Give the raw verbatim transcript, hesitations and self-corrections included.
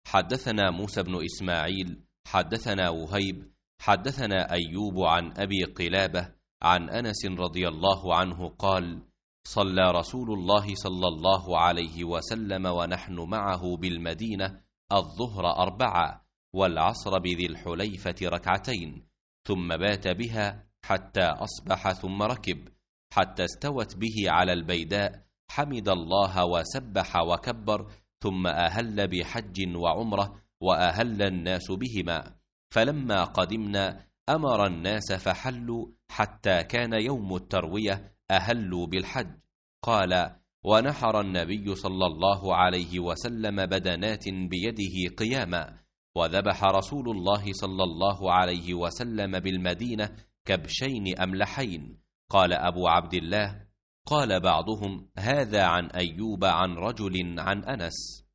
حدثنا موسى بن إسماعيل حدثنا وهيب حدثنا أيوب عن أبي قلابة عن أنس رضي الله عنه قال: صلى رسول الله صلى الله عليه وسلم ونحن معه بالمدينة الظهر أربعة والعصر بذي الحليفة ركعتين، ثم بات بها حتى أصبح، ثم ركب حتى استوت به على البيداء، حمد الله وسبح وكبر، ثم أهل بحج وعمرة، وأهل الناس بهما. فلما قدمنا أمر الناس فحلوا حتى كان يوم التروية أهلوا بالحج. قال: ونحر النبي صلى الله عليه وسلم بدنات بيده قياما، وذبح رسول الله صلى الله عليه وسلم بالمدينة كبشين أملحين. قال أبو عبد الله: قال بعضهم: هذا عن أيوب عن رجل عن أنس.